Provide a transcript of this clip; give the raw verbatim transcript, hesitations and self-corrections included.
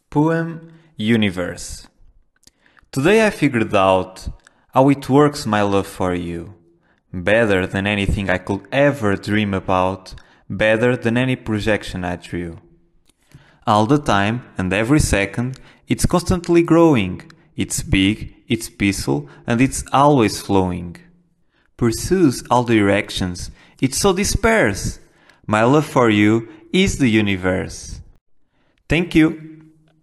Poem Universe. Today I figured out how it works, my love for you. Better than anything I could ever dream about, better than any projection I drew. All the time and every second, it's constantly growing. It's big, it's peaceful, and it's always flowing. Pursues all directions, it so despairs. My love for you is the universe. Thank you.